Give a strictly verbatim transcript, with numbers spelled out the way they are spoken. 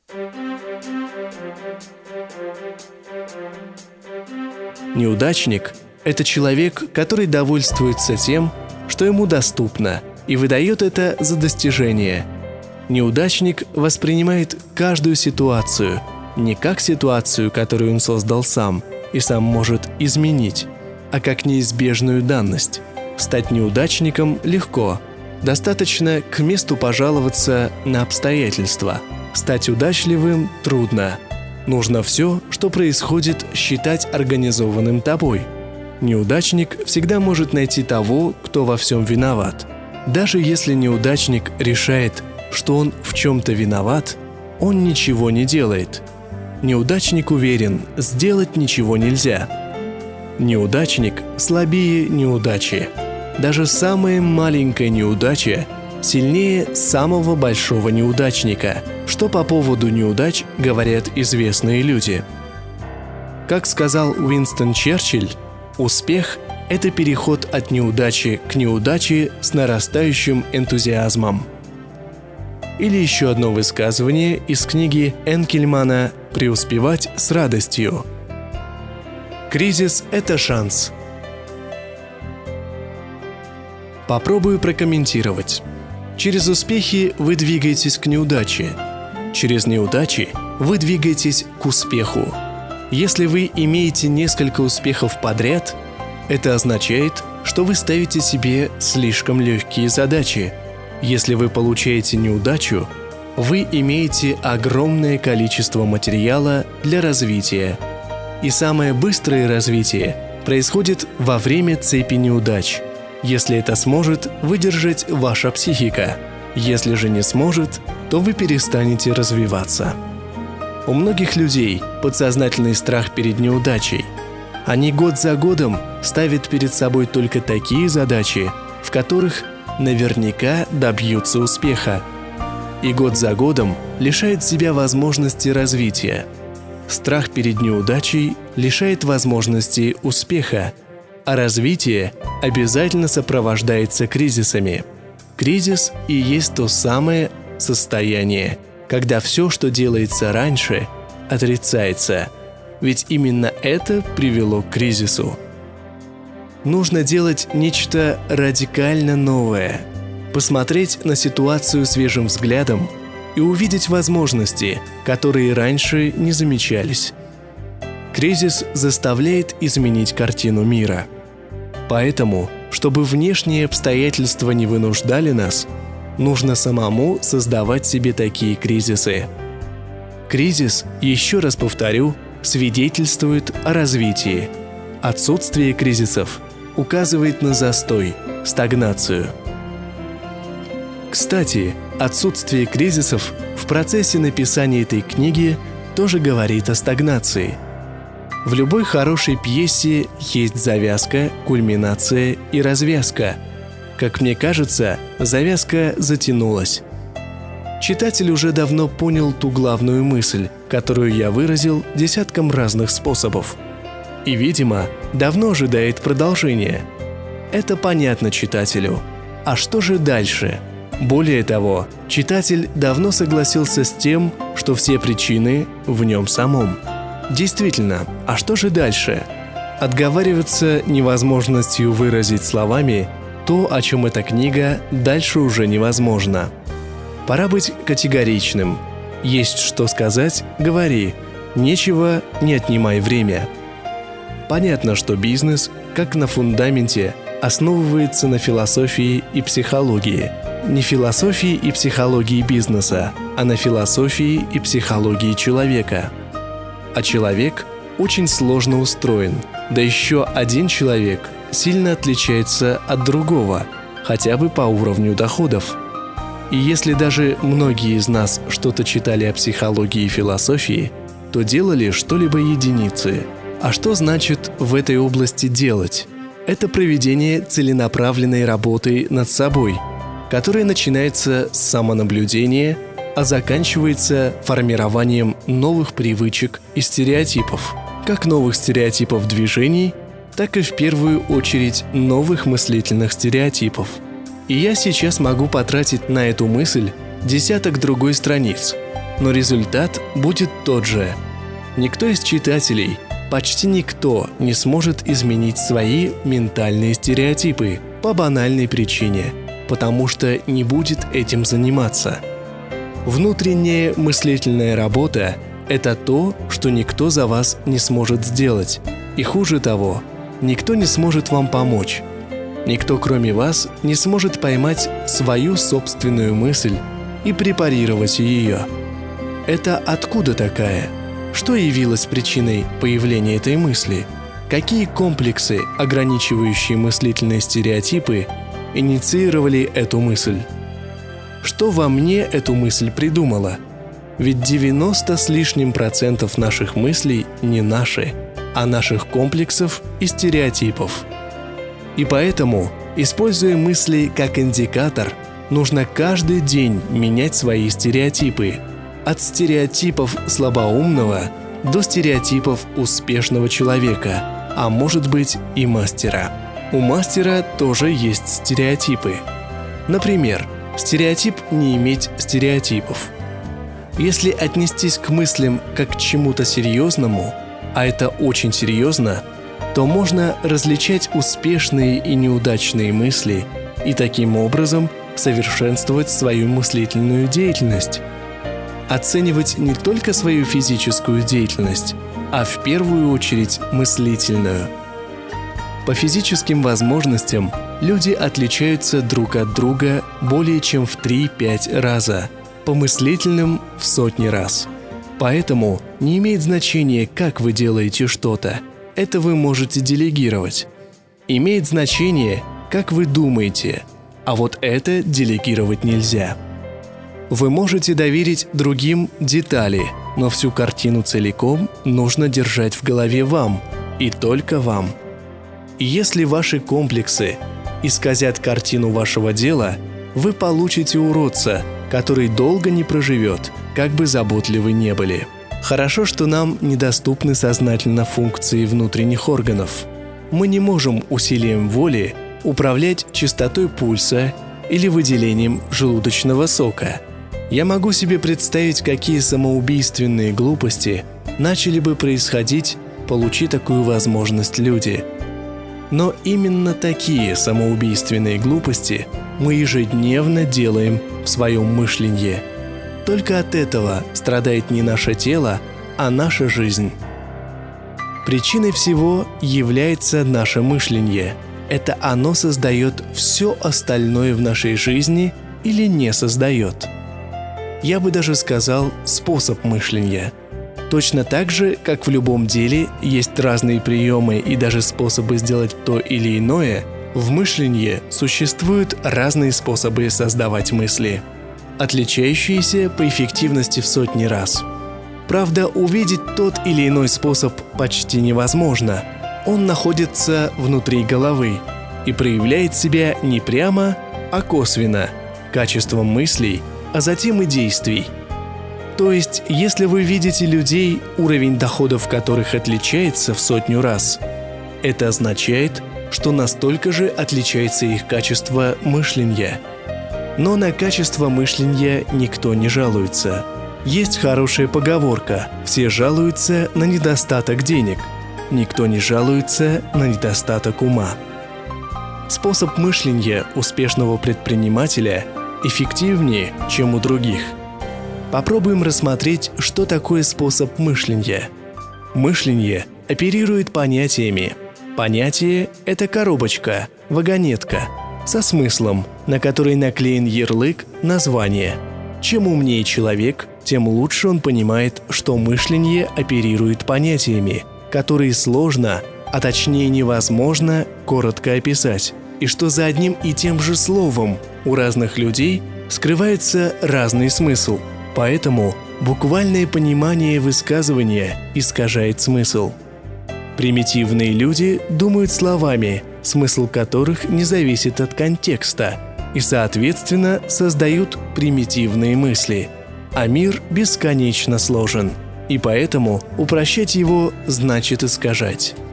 Неудачник – это человек, который довольствуется тем, что ему доступно, и выдает это за достижение. Неудачник воспринимает каждую ситуацию не как ситуацию, которую он создал сам и сам может изменить, а как неизбежную данность. Стать неудачником легко. Достаточно к месту пожаловаться на обстоятельства. Стать удачливым трудно. Нужно все, что происходит, считать организованным тобой. Неудачник всегда может найти того, кто во всем виноват. Даже если неудачник решает, что он в чем-то виноват, он ничего не делает. Неудачник уверен, сделать ничего нельзя. Неудачник слабее неудачи. Даже самая маленькая неудача сильнее самого большого неудачника, что по поводу неудач говорят известные люди. Как сказал Уинстон Черчилль, успех – это переход от неудачи к неудаче с нарастающим энтузиазмом. Или еще одно высказывание из книги Энкельмана «Преуспевать с радостью». Кризис – это шанс. Попробую прокомментировать. Через успехи вы двигаетесь к неудаче. Через неудачи вы двигаетесь к успеху. Если вы имеете несколько успехов подряд, это означает, что вы ставите себе слишком легкие задачи. Если вы получаете неудачу, вы имеете огромное количество материала для развития. И самое быстрое развитие происходит во время цепи неудач, если это сможет выдержать ваша психика. Если же не сможет, то вы перестанете развиваться. У многих людей подсознательный страх перед неудачей. Они год за годом ставят перед собой только такие задачи, в которых наверняка добьются успеха. И год за годом лишают себя возможности развития. Страх перед неудачей лишает возможности успеха, а развитие обязательно сопровождается кризисами. Кризис и есть то самое состояние, когда все, что делается раньше, отрицается. Ведь именно это привело к кризису. Нужно делать нечто радикально новое, посмотреть на ситуацию свежим взглядом и увидеть возможности, которые раньше не замечались. Кризис заставляет изменить картину мира. Поэтому, чтобы внешние обстоятельства не вынуждали нас, нужно самому создавать себе такие кризисы. Кризис, еще раз повторю, свидетельствует о развитии. Отсутствие кризисов указывает на застой, стагнацию. Кстати, отсутствие кризисов в процессе написания этой книги тоже говорит о стагнации. В любой хорошей пьесе есть завязка, кульминация и развязка. Как мне кажется, завязка затянулась. Читатель уже давно понял ту главную мысль, которую я выразил десятком разных способов. И, видимо, давно ожидает продолжения. Это понятно читателю. А что же дальше? Более того, читатель давно согласился с тем, что все причины в нем самом. Действительно, а что же дальше? Отговариваться невозможностью выразить словами то, о чем эта книга, дальше уже невозможно. Пора быть категоричным. Есть что сказать – говори. Нечего – не отнимай время. Понятно, что бизнес, как на фундаменте, основывается на философии и психологии. Не философии и психологии бизнеса, а на философии и психологии человека. А человек очень сложно устроен. Да еще один человек сильно отличается от другого, хотя бы по уровню доходов. И если даже многие из нас что-то читали о психологии и философии, то делали что-либо единицы. А что значит в этой области делать? Это проведение целенаправленной работы над собой, которая начинается с самонаблюдения, а заканчивается формированием новых привычек и стереотипов. Как новых стереотипов движений, так и в первую очередь новых мыслительных стереотипов. И я сейчас могу потратить на эту мысль десяток другой страниц. но результат будет тот же. Никто из читателей, почти никто не сможет изменить свои ментальные стереотипы по банальной причине, потому что не будет этим заниматься. Внутренняя мыслительная работа – это то, что никто за вас не сможет сделать. И хуже того, никто не сможет вам помочь. Никто, кроме вас, не сможет поймать свою собственную мысль и препарировать ее. Это откуда такая? Что явилось причиной появления этой мысли? Какие комплексы, ограничивающие мыслительные стереотипы, инициировали эту мысль? Что во мне эту мысль придумала? Ведь девяносто с лишним процентов наших мыслей не наши, а наших комплексов и стереотипов. И поэтому, используя мысли как индикатор, нужно каждый день менять свои стереотипы. От стереотипов слабоумного до стереотипов успешного человека, а может быть и мастера. У мастера тоже есть стереотипы. Например, стереотип не иметь стереотипов. Если отнестись к мыслям как к чему-то серьезному, а это очень серьезно, то можно различать успешные и неудачные мысли и таким образом совершенствовать свою мыслительную деятельность. Оценивать не только свою физическую деятельность, а в первую очередь мыслительную. По физическим возможностям люди отличаются друг от друга более чем в три-пять раза, по мыслительным – в сотни раз. Поэтому не имеет значения, как вы делаете что-то. Это вы можете делегировать. Имеет значение, как вы думаете, а вот это делегировать нельзя. Вы можете доверить другим детали, но всю картину целиком нужно держать в голове вам, и только вам. И если ваши комплексы исказят картину вашего дела, вы получите уродца, который долго не проживет, как бы заботливы не были. Хорошо, что нам недоступны сознательно функции внутренних органов. Мы не можем усилием воли управлять частотой пульса или выделением желудочного сока. Я могу себе представить, какие самоубийственные глупости начали бы происходить, получи такую возможность люди. Но именно такие самоубийственные глупости мы ежедневно делаем в своем мышлении. Только от этого страдает не наше тело, а наша жизнь. Причиной всего является наше мышление. Это оно создает все остальное в нашей жизни или не создает. Я бы даже сказал, способ мышления. Точно так же, как в любом деле есть разные приемы и даже способы сделать то или иное, в мышлении существуют разные способы создавать мысли, отличающиеся по эффективности в сотни раз. Правда, увидеть тот или иной способ почти невозможно. Он находится внутри головы и проявляет себя не прямо, а косвенно, качеством мыслей, а затем и действий. То есть, если вы видите людей, уровень доходов которых отличается в сотню раз, это означает, что настолько же отличается их качество мышления. Но на качество мышления никто не жалуется. Есть хорошая поговорка: все жалуются на недостаток денег, никто не жалуется на недостаток ума. Способ мышления успешного предпринимателя эффективнее, чем у других. Попробуем рассмотреть, что такое способ мышления. Мышление оперирует понятиями. Понятие – это коробочка, вагонетка, со смыслом, на которой наклеен ярлык названия. Чем умнее человек, тем лучше он понимает, что мышление оперирует понятиями, которые сложно, а точнее невозможно, коротко описать, и что за одним и тем же словом у разных людей скрывается разный смысл. Поэтому буквальное понимание высказывания искажает смысл. Примитивные люди думают словами, смысл которых не зависит от контекста, и, соответственно, создают примитивные мысли. А мир бесконечно сложен, и поэтому упрощать его значит искажать.